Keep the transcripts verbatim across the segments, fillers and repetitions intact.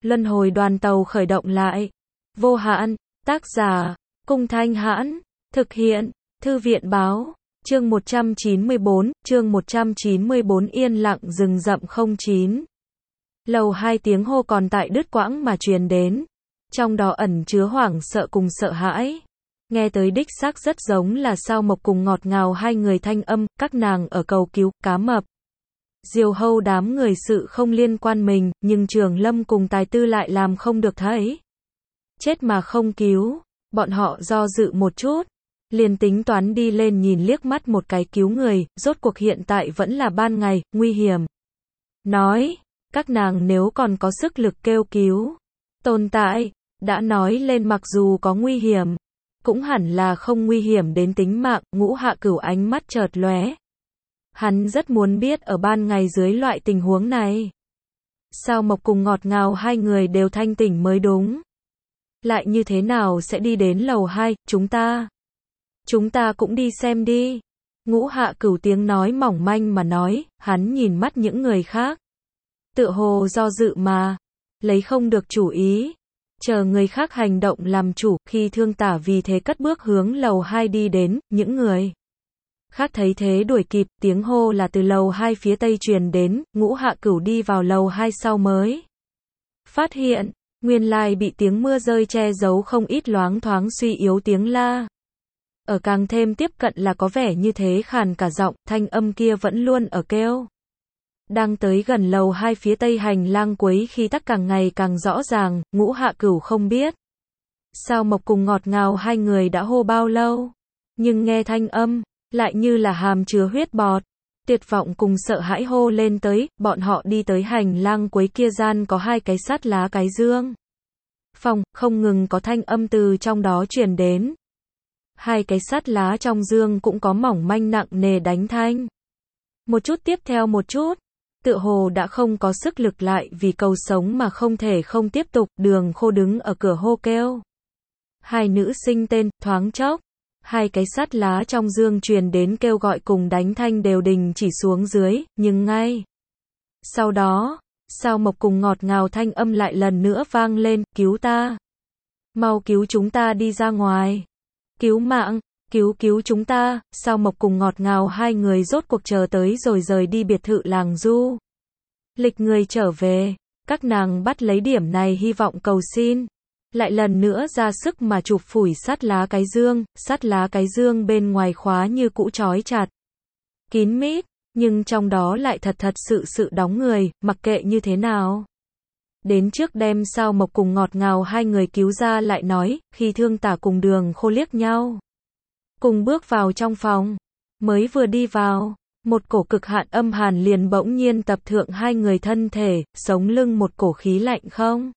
Luân hồi đoàn tàu khởi động lại. Vô hạn, tác giả, Cung Thanh Hãn, thực hiện, Thư viện báo, chương một trăm chín mươi bốn, chương một trăm chín mươi bốn yên lặng rừng rậm không chín. Lầu hai tiếng hô còn tại đứt quãng mà truyền đến, trong đó ẩn chứa hoảng sợ cùng sợ hãi. Nghe tới đích xác rất giống là Sao Mộc cùng ngọt ngào hai người thanh âm, các nàng ở cầu cứu, cá mập. Diều Hâu đám người sự không liên quan mình, nhưng Trường Lâm cùng Tài Tư lại làm không được thấy. Chết mà không cứu, bọn họ do dự một chút, liền tính toán đi lên nhìn liếc mắt một cái cứu người, rốt cuộc hiện tại vẫn là ban ngày, nguy hiểm. Nói, các nàng nếu còn có sức lực kêu cứu, tồn tại, đã nói lên mặc dù có nguy hiểm, cũng hẳn là không nguy hiểm đến tính mạng. Ngũ Hạ Cửu ánh mắt chợt lóe. Hắn rất muốn biết ở ban ngày dưới loại tình huống này, Sao Mộc cùng ngọt ngào hai người đều thanh tỉnh mới đúng. Lại như thế nào sẽ đi đến lầu hai, chúng ta. Chúng ta cũng đi xem đi. Ngũ Hạ Cửu tiếng nói mỏng manh mà nói, hắn nhìn mắt những người khác. Tựa hồ do dự mà, lấy không được chủ ý. Chờ người khác hành động làm chủ, khi Thương Tả vì thế cất bước hướng lầu hai đi đến, những người khác thấy thế đuổi kịp, tiếng hô là từ lầu hai phía tây truyền đến. Ngũ Hạ Cửu đi vào lầu hai sau mới phát hiện, nguyên lai bị tiếng mưa rơi che giấu không ít loáng thoáng suy yếu tiếng la. Ở càng thêm tiếp cận là có vẻ như thế khàn cả giọng, thanh âm kia vẫn luôn ở kêu. Đang tới gần lầu hai phía tây hành lang quấy khi tắc càng ngày càng rõ ràng. Ngũ Hạ Cửu không biết Sao Mộc cùng ngọt ngào hai người đã hô bao lâu, nhưng nghe thanh âm lại như là hàm chứa huyết bọt, tuyệt vọng cùng sợ hãi hô lên tới. Bọn họ đi tới hành lang quấy kia gian có hai cái sắt lá cái dương phòng, không ngừng có thanh âm từ trong đó truyền đến. Hai cái sắt lá trong dương cũng có mỏng manh nặng nề đánh thanh. Một chút tiếp theo một chút, tựa hồ đã không có sức lực lại vì cầu sống mà không thể không tiếp tục. Đường Khô đứng ở cửa hô kêu hai nữ sinh tên, thoáng chốc, hai cái sắt lá trong dương truyền đến kêu gọi cùng đánh thanh đều đình chỉ xuống dưới, nhưng ngay sau đó, Sao Mộc cùng ngọt ngào thanh âm lại lần nữa vang lên, cứu ta, mau cứu chúng ta đi ra ngoài, cứu mạng, cứu cứu chúng ta. Sao Mộc cùng ngọt ngào hai người rốt cuộc chờ tới rồi rời đi biệt thự làng du lịch người trở về, các nàng bắt lấy điểm này hy vọng cầu xin, lại lần nữa ra sức mà chụp phủi sắt lá cái dương. Sắt lá cái dương bên ngoài khóa như cũ trói chặt, kín mít, nhưng trong đó lại thật thật sự sự đóng người. Mặc kệ như thế nào, đến trước đem Sao Mộc cùng ngọt ngào hai người cứu ra lại nói. Khi Thương Tả cùng Đường Khô liếc nhau, cùng bước vào trong phòng, mới vừa đi vào, một cổ cực hạn âm hàn liền bỗng nhiên tập thượng hai người thân thể, sống lưng một cổ khí lạnh không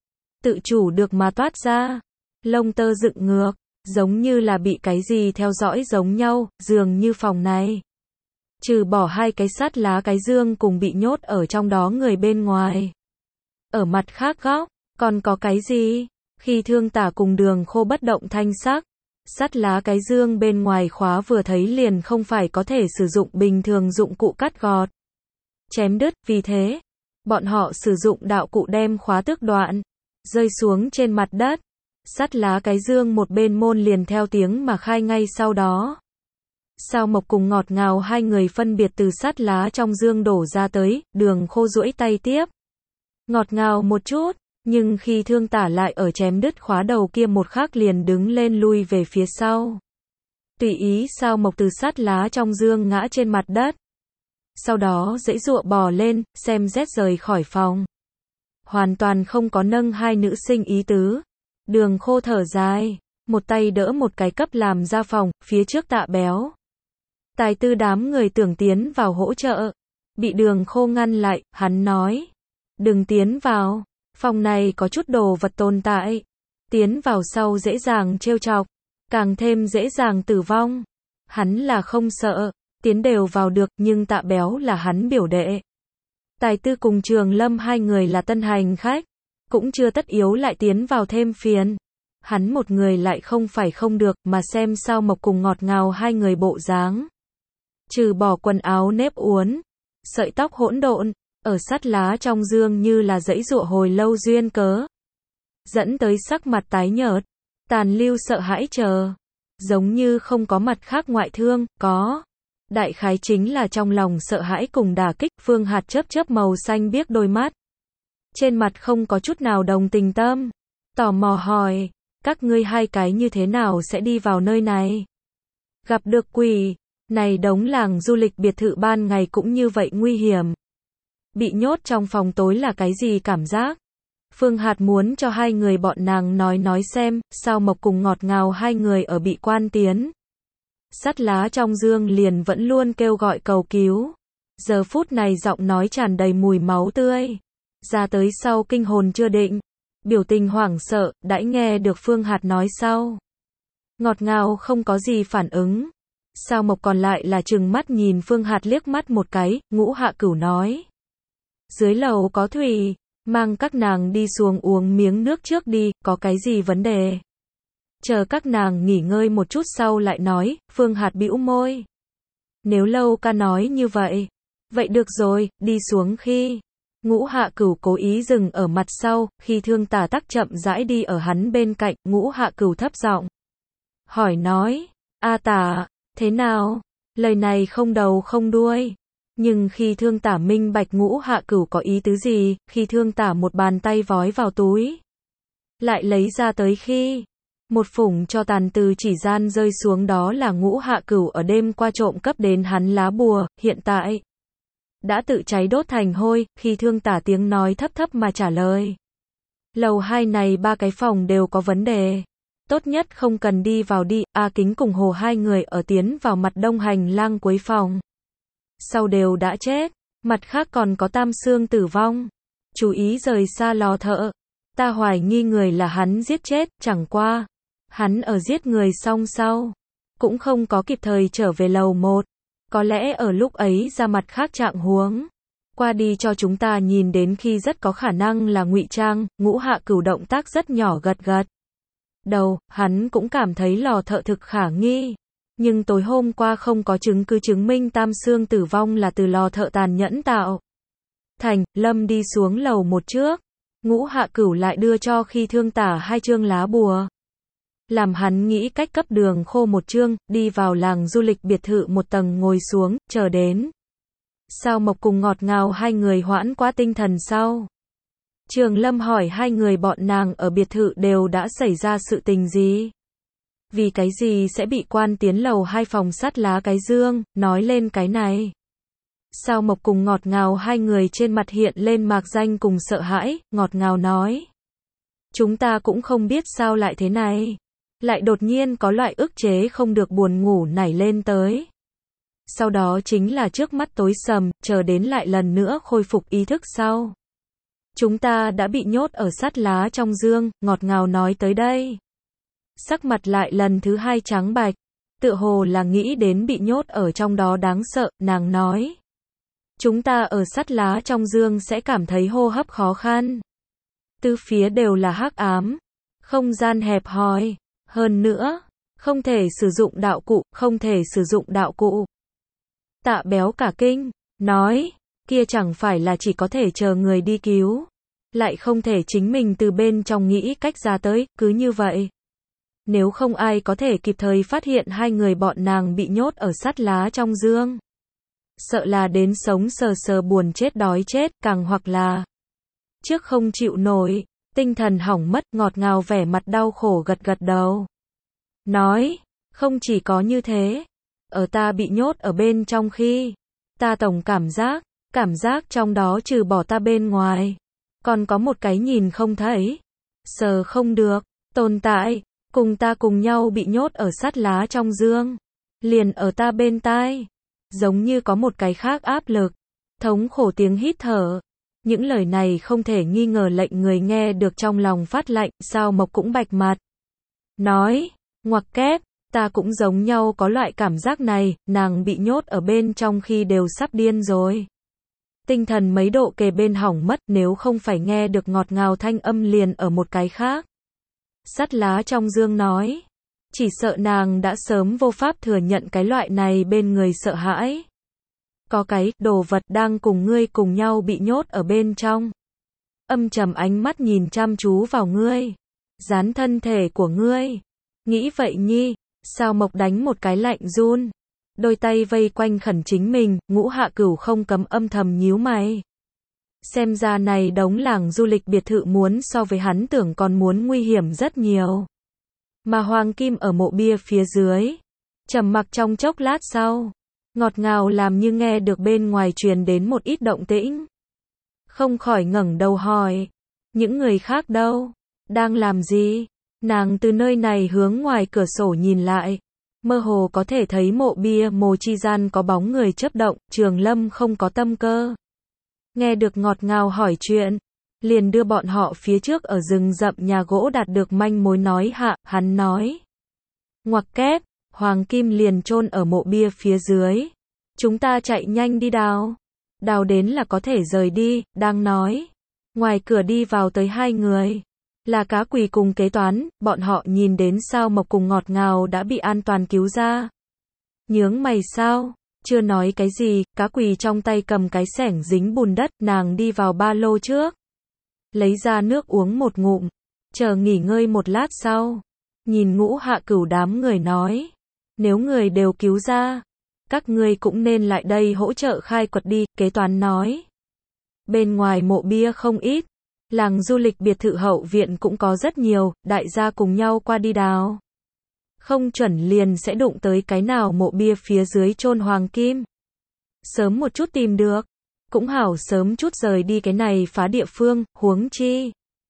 tự chủ được mà toát ra, lông tơ dựng ngược, giống như là bị cái gì theo dõi giống nhau. Dường như phòng này, trừ bỏ hai cái sắt lá cái dương cùng bị nhốt ở trong đó người bên ngoài, ở mặt khác góc, còn có cái gì? Khi Thương Tả cùng Đường Khô bất động thanh sắc, sắt lá cái dương bên ngoài khóa vừa thấy liền không phải có thể sử dụng bình thường dụng cụ cắt gọt, chém đứt, vì thế, bọn họ sử dụng đạo cụ đem khóa tước đoạn, rơi xuống trên mặt đất. Sắt lá cái dương một bên môn liền theo tiếng mà khai ngay sau đó. Sao Mộc cùng ngọt ngào hai người phân biệt từ sắt lá trong dương đổ ra tới. Đường Khô duỗi tay tiếp ngọt ngào một chút, nhưng khi Thương Tả lại ở chém đứt khóa đầu kia một khắc liền đứng lên lui về phía sau. Tùy ý Sao Mộc từ sắt lá trong dương ngã trên mặt đất, sau đó giãy giụa bò lên, xem rét rời khỏi phòng, hoàn toàn không có nâng hai nữ sinh ý tứ. Đường Khô thở dài, một tay đỡ một cái cấp làm ra phòng, phía trước Tạ Béo, Tài Tư đám người tưởng tiến vào hỗ trợ, bị Đường Khô ngăn lại. Hắn nói, đừng tiến vào, phòng này có chút đồ vật tồn tại, tiến vào sau dễ dàng trêu chọc, càng thêm dễ dàng tử vong. Hắn là không sợ, tiến đều vào được, nhưng Tạ Béo là hắn biểu đệ, Tài Tư cùng Trường Lâm hai người là tân hành khách, cũng chưa tất yếu lại tiến vào thêm phiền. Hắn một người lại không phải không được, mà xem Sao Mộc cùng ngọt ngào hai người bộ dáng, trừ bỏ quần áo nếp uốn, sợi tóc hỗn độn, ở sắt lá trong dương như là dãy dụa hồi lâu duyên cớ. Dẫn tới sắc mặt tái nhợt, tàn lưu sợ hãi chờ. Giống như không có mặt khác ngoại thương, có. Đại khái chính là trong lòng sợ hãi cùng đả kích, Phương Hạt chớp chớp màu xanh biếc đôi mắt. Trên mặt không có chút nào đồng tình tâm. Tò mò hỏi, các ngươi hai cái như thế nào sẽ đi vào nơi này? Gặp được quỷ, này đống làng du lịch biệt thự ban ngày cũng như vậy nguy hiểm. Bị nhốt trong phòng tối là cái gì cảm giác? Phương Hạt muốn cho hai người bọn nàng nói nói xem, sao Mộc cùng Ngọt Ngào hai người ở bị quan tiến. Sắt lá trong dương liền vẫn luôn kêu gọi cầu cứu. Giờ phút này giọng nói tràn đầy mùi máu tươi. Ra tới sau kinh hồn chưa định. Biểu tình hoảng sợ, đãi nghe được Phương Hạt nói sau. Ngọt Ngào không có gì phản ứng. Sao Mộc còn lại là trừng mắt nhìn Phương Hạt liếc mắt một cái, Ngũ Hạ Cửu nói. Dưới lầu có thủy, mang các nàng đi xuống uống miếng nước trước đi, có cái gì vấn đề. Chờ các nàng nghỉ ngơi một chút sau lại nói, Phương Hạt bĩu môi. Nếu Lâu ca nói như vậy, vậy được rồi, đi xuống khi. Ngũ Hạ Cửu cố ý dừng ở mặt sau, khi Thương Tả Tắc chậm rãi đi ở hắn bên cạnh, Ngũ Hạ Cửu thấp giọng hỏi nói, A Tả, thế nào? Lời này không đầu không đuôi. Nhưng khi Thương Tả minh bạch Ngũ Hạ Cửu có ý tứ gì, khi Thương Tả một bàn tay vói vào túi, lại lấy ra tới khi một phủng cho tàn từ chỉ gian rơi xuống, đó là Ngũ Hạ Cửu ở đêm qua trộm cấp đến hắn lá bùa, hiện tại đã tự cháy đốt thành hôi. Khi Thương Tả tiếng nói thấp thấp mà trả lời, lầu hai này ba cái phòng đều có vấn đề, tốt nhất không cần đi vào đi. A Kính cùng Hồ hai người ở tiến vào mặt đông hành lang cuối phòng sau đều đã chết, mặt khác còn có Tam Xương tử vong. Chú ý rời xa lò thợ. Ta hoài nghi người là hắn giết chết, chẳng qua hắn ở giết người xong sau cũng không có kịp thời trở về lầu một. Có lẽ ở lúc ấy ra mặt khác trạng huống qua đi cho chúng ta nhìn đến khi rất có khả năng là ngụy trang. Ngũ Hạ Cửu động tác rất nhỏ gật gật đầu, hắn cũng cảm thấy lò thợ thực khả nghi. Nhưng tối hôm qua không có chứng cứ chứng minh Tam Xương tử vong là từ lò thợ tàn nhẫn tạo thành. Lâm đi xuống lầu một trước. Ngũ Hạ Cửu lại đưa cho khi Thương Tả hai chương lá bùa. Làm hắn nghĩ cách cấp đường khô một chương, đi vào làng du lịch biệt thự một tầng ngồi xuống, chờ đến. Sao Mộc cùng Ngọt Ngào hai người hoãn quá tinh thần sau. Trường Lâm hỏi hai người bọn nàng ở biệt thự đều đã xảy ra sự tình gì? Vì cái gì sẽ bị quan tiến lầu hai phòng sắt lá cái dương, nói lên cái này. Sao Mộc cùng Ngọt Ngào hai người trên mặt hiện lên mạc danh cùng sợ hãi. Ngọt Ngào nói, chúng ta cũng không biết sao lại thế này. Lại đột nhiên có loại ức chế không được buồn ngủ nảy lên tới. Sau đó chính là trước mắt tối sầm, chờ đến lại lần nữa khôi phục ý thức sau. Chúng ta đã bị nhốt ở sắt lá trong dương. Ngọt Ngào nói tới đây, sắc mặt lại lần thứ hai trắng bạch, tựa hồ là nghĩ đến bị nhốt ở trong đó đáng sợ. Nàng nói, chúng ta ở sắt lá trong dương sẽ cảm thấy hô hấp khó khăn. Tứ phía đều là hắc ám, không gian hẹp hòi, hơn nữa, không thể sử dụng đạo cụ, không thể sử dụng đạo cụ. Tạ Béo cả kinh, nói, kia chẳng phải là chỉ có thể chờ người đi cứu, lại không thể chính mình từ bên trong nghĩ cách ra tới, cứ như vậy. Nếu không ai có thể kịp thời phát hiện hai người bọn nàng bị nhốt ở sắt lá trong dương. Sợ là đến sống sờ sờ buồn chết đói chết, càng hoặc là trước không chịu nổi, tinh thần hỏng mất. Ngọt Ngào vẻ mặt đau khổ gật gật đầu. Nói, không chỉ có như thế, ở ta bị nhốt ở bên trong khi, ta tổng cảm giác, cảm giác trong đó trừ bỏ ta bên ngoài, còn có một cái nhìn không thấy, sờ không được, tồn tại, cùng ta cùng nhau bị nhốt ở sắt lá trong dương, liền ở ta bên tai, giống như có một cái khác áp lực, thống khổ tiếng hít thở. Những lời này không thể nghi ngờ lệnh người nghe được trong lòng phát lạnh. Sao Mộc cũng bạch mặt, nói, ngoặc kép, ta cũng giống nhau có loại cảm giác này. Nàng bị nhốt ở bên trong khi đều sắp điên rồi, tinh thần mấy độ kề bên hỏng mất, nếu không phải nghe được Ngọt Ngào thanh âm liền ở một cái khác. Sắt lá trong dương nói, chỉ sợ nàng đã sớm vô pháp thừa nhận cái loại này bên người sợ hãi. Có cái đồ vật đang cùng ngươi cùng nhau bị nhốt ở bên trong. Âm trầm ánh mắt nhìn chăm chú vào ngươi. Dán thân thể của ngươi. Nghĩ vậy nhi, Sao Mộc đánh một cái lạnh run. Đôi tay vây quanh khẩn chính mình, Ngũ Hạ Cửu không cấm âm thầm nhíu mày. Xem ra này đống làng du lịch biệt thự muốn so với hắn tưởng còn muốn nguy hiểm rất nhiều. Mà Hoàng Kim ở mộ bia phía dưới. Trầm mặc trong chốc lát sau. Ngọt ngào làm như nghe được bên ngoài truyền đến một ít động tĩnh. Không khỏi ngẩng đầu hỏi. Những người khác đâu? Đang làm gì? Nàng từ nơi này hướng ngoài cửa sổ nhìn lại. Mơ hồ có thể thấy mộ bia mồ chi gian có bóng người chớp động, Trường Lâm không có tâm cơ. Nghe được ngọt ngào hỏi chuyện, liền đưa bọn họ phía trước ở rừng rậm nhà gỗ đạt được manh mối nói hạ, hắn nói. Ngoặc kép, Hoàng Kim liền chôn ở mộ bia phía dưới. Chúng ta chạy nhanh đi đào. Đào đến là có thể rời đi, đang nói. Ngoài cửa đi vào tới hai người. Là Cá Quỳ cùng kế toán, bọn họ nhìn đến Sao Mộc cùng Ngọt Ngào đã bị an toàn cứu ra. Nhướng mày sao? Chưa nói cái gì, Cá Quỳ trong tay cầm cái xẻng dính bùn đất, nàng đi vào ba lô trước. Lấy ra nước uống một ngụm, chờ nghỉ ngơi một lát sau. Nhìn Ngũ Hạ Cửu đám người nói. Nếu người đều cứu ra, các ngươi cũng nên lại đây hỗ trợ khai quật đi, kế toán nói. Bên ngoài mộ bia không ít. Làng du lịch biệt thự hậu viện cũng có rất nhiều, đại gia cùng nhau qua đi đào. Không chuẩn liền sẽ đụng tới cái nào mộ bia phía dưới chôn Hoàng Kim. Sớm một chút tìm được, cũng hảo sớm chút rời đi cái này phá địa phương, huống chi.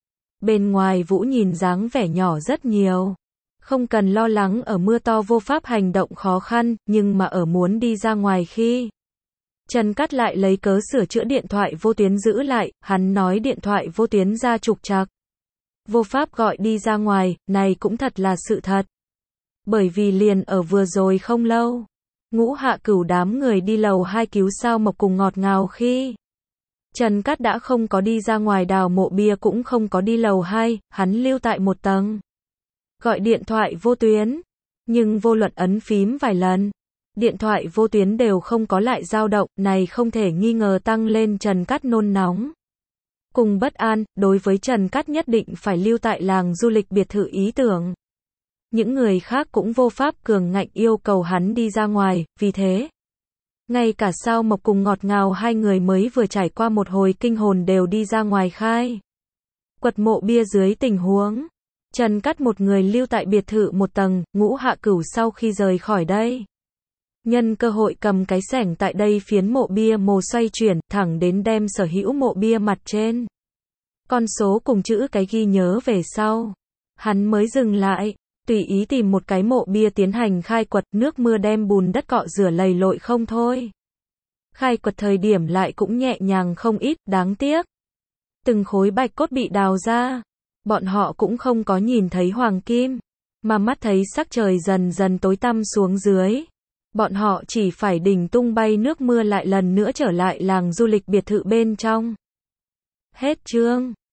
Bên ngoài Vũ nhìn dáng vẻ nhỏ rất nhiều. Không cần lo lắng ở mưa to vô pháp hành động khó khăn, nhưng mà ở muốn đi ra ngoài khi. Trần Cát lại lấy cớ sửa chữa điện thoại vô tuyến giữ lại, hắn nói điện thoại vô tuyến ra trục trặc. Vô pháp gọi đi ra ngoài, này cũng thật là sự thật. Bởi vì liền ở vừa rồi không lâu, Ngũ Hạ Cửu đám người đi lầu hai cứu Sao Mộc cùng Ngọt Ngào khi. Trần Cát đã không có đi ra ngoài đào mộ bia cũng không có đi lầu hai, hắn lưu tại một tầng. Gọi điện thoại vô tuyến, nhưng vô luận ấn phím vài lần. Điện thoại vô tuyến đều không có lại dao động, này không thể nghi ngờ tăng lên Trần Cát nôn nóng. Cùng bất an, đối với Trần Cát nhất định phải lưu tại làng du lịch biệt thự ý tưởng. Những người khác cũng vô pháp cường ngạnh yêu cầu hắn đi ra ngoài, vì thế. Ngay cả Sao Mộc cùng Ngọt Ngào hai người mới vừa trải qua một hồi kinh hồn đều đi ra ngoài khai. Quật mộ bia dưới tình huống. Trần Cát một người lưu tại biệt thự một tầng, Ngũ Hạ Cửu sau khi rời khỏi đây. Nhân cơ hội cầm cái xẻng tại đây phiến mộ bia mồ xoay chuyển, thẳng đến đem sở hữu mộ bia mặt trên. Con số cùng chữ cái ghi nhớ về sau. Hắn mới dừng lại, tùy ý tìm một cái mộ bia tiến hành khai quật, nước mưa đem bùn đất cọ rửa lầy lội không thôi. Khai quật thời điểm lại cũng nhẹ nhàng không ít, đáng tiếc. Từng khối bạch cốt bị đào ra. Bọn họ cũng không có nhìn thấy Hoàng Kim, mà mắt thấy sắc trời dần dần tối tăm xuống dưới. Bọn họ chỉ phải đỉnh tung bay nước mưa lại lần nữa trở lại làng du lịch biệt thự bên trong. Hết chương.